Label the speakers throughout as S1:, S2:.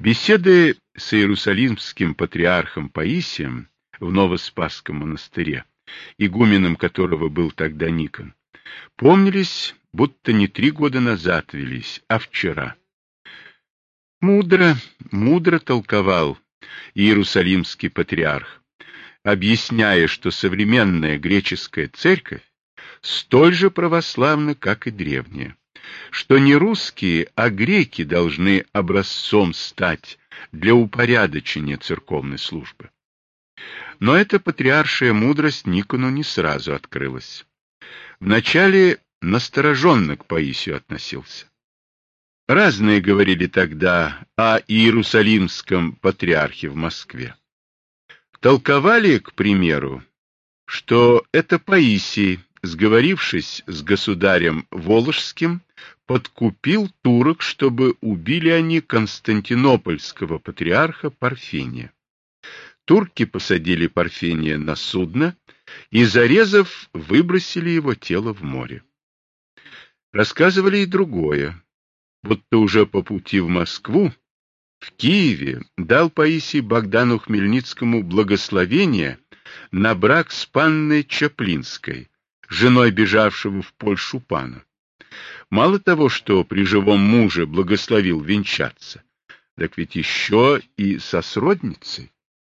S1: Беседы с иерусалимским патриархом Паисием в Новоспасском монастыре, игуменом которого был тогда Никон, помнились, будто не 3 года назад велись, а вчера. Мудро толковал иерусалимский патриарх, объясняя, что современная греческая церковь столь же православна, как и древняя, что не русские, а греки должны образцом стать для упорядочения церковной службы. Но эта патриаршая мудрость Никону не сразу открылась. Вначале настороженно к Паисию относился. Разные говорили тогда о иерусалимском патриархе в Москве. Толковали, к примеру, что это Паисий, сговорившись с государем Волжским, подкупил турок, чтобы убили они константинопольского патриарха Парфения. Турки посадили Парфения на судно и, зарезав, выбросили его тело в море. Рассказывали и другое, будто уже по пути в Москву, в Киеве, дал Паисий Богдану Хмельницкому благословение на брак с панной Чаплинской, женой бежавшего в Польшу пана. Мало того, что при живом муже благословил венчаться, так ведь еще и со сродницей.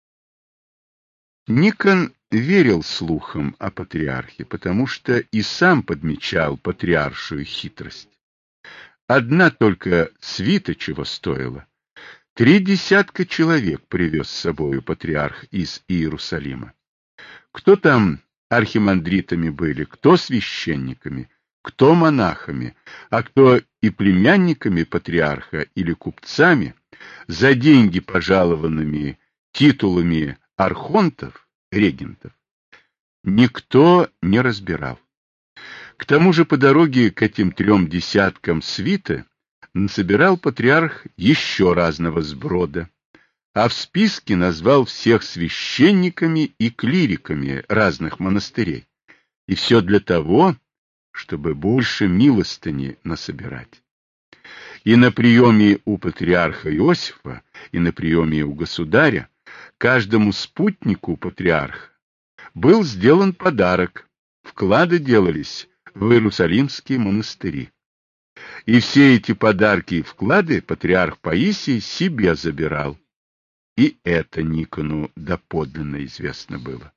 S1: Никон верил слухам о патриархе, потому что и сам подмечал патриаршую хитрость. Одна только свита чего стоила. 30 человек привез с собою патриарх из Иерусалима. Кто там архимандритами были, кто священниками, кто монахами, а кто и племянниками патриарха или купцами, за деньги пожалованными титулами архонтов, регентов, никто не разбирал. К тому же по дороге к этим 3 десяткам свиты насобирал патриарх еще разного сброда, а в списке назвал всех священниками и клириками разных монастырей. И все для того, чтобы больше милостыни насобирать. И на приеме у патриарха Иосифа, и на приеме у государя каждому спутнику патриарха был сделан подарок, вклады делались в иерусалимские монастыри. И все эти подарки и вклады патриарх Паисий себе забирал. И это Никону доподлинно известно было.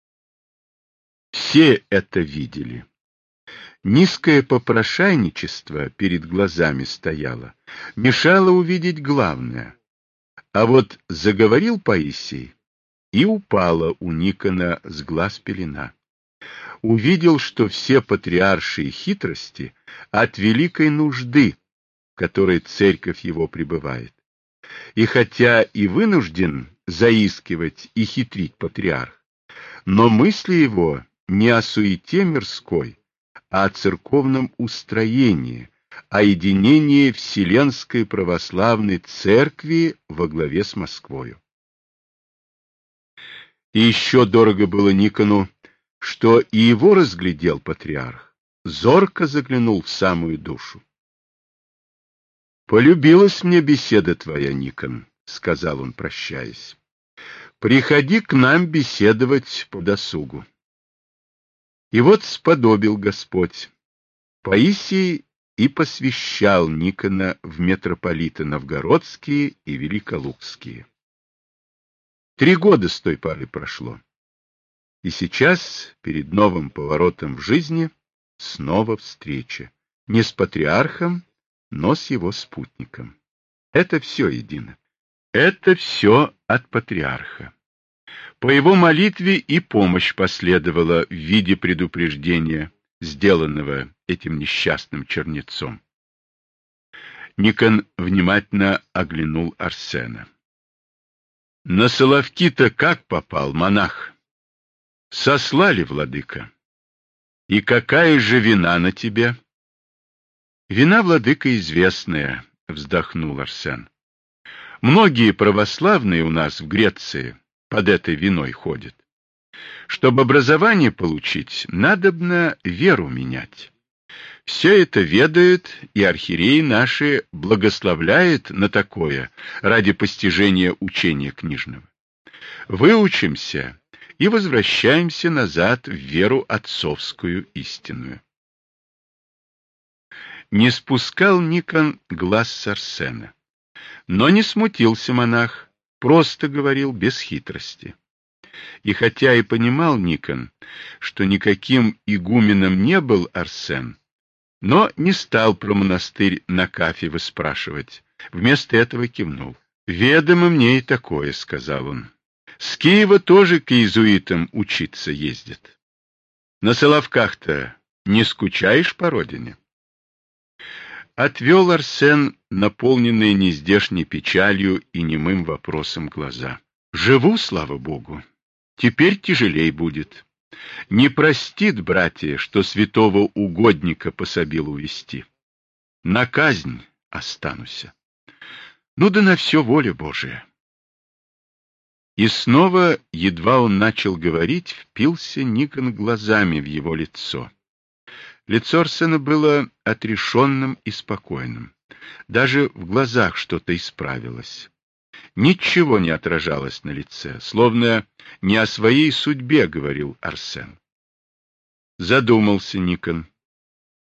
S1: Все это видели. Низкое попрошайничество перед глазами стояло, мешало увидеть главное. А вот заговорил Паисий, и упала у Никона с глаз пелена. Увидел, что все патриаршие хитрости от великой нужды, в которой церковь его пребывает. И хотя и вынужден заискивать и хитрить патриарх, но мысли его не о суете мирской, а о церковном устроении, о единении Вселенской Православной Церкви во главе с Москвою. И еще дорого было Никону, что и его разглядел патриарх, зорко заглянул в самую душу. «Полюбилась мне беседа твоя, Никон», — сказал он, прощаясь. «Приходи к нам беседовать по досугу». И вот сподобил Господь. Паисий и посвящал Никона в митрополиты новгородские и великолукские. 3 года с той поры прошло. И сейчас, перед новым поворотом в жизни, снова встреча. Не с патриархом, но с его спутником. Это все едино. Это все от патриарха. По его молитве и помощь последовала в виде предупреждения, сделанного этим несчастным чернецом. Никон внимательно оглянул Арсена. — На Соловки-то как попал, монах? — Сослали, владыка. — И какая же вина на тебе? — Вина, владыка, известная, — вздохнул Арсен. — Многие православные у нас в Греции под этой виной ходят. Чтобы образование получить, надобно веру менять. Все это ведает, и архиереи наши благословляют на такое ради постижения учения книжного. Выучимся и возвращаемся назад в веру отцовскую истинную. Не спускал Никон глаз с Арсена. Но не смутился монах, просто говорил без хитрости. И хотя и понимал Никон, что никаким игуменом не был Арсен, но не стал про монастырь на Кафе выспрашивать. Вместо этого кивнул. «Ведомо мне и такое», — сказал он. «С Киева тоже к иезуитам учиться ездят. На Соловках-то не скучаешь по родине?» Отвел Арсен наполненные нездешней печалью и немым вопросом глаза. «Живу, слава Богу. Теперь тяжелей будет. Не простит, братья, что святого угодника пособил увести. На казнь остануся. Ну да на все воля Божия». И снова, едва он начал говорить, впился Никон глазами в его лицо. Лицо Арсена было отрешенным и спокойным. Даже в глазах что-то исправилось. Ничего не отражалось на лице, словно не о своей судьбе говорил Арсен. Задумался Никон.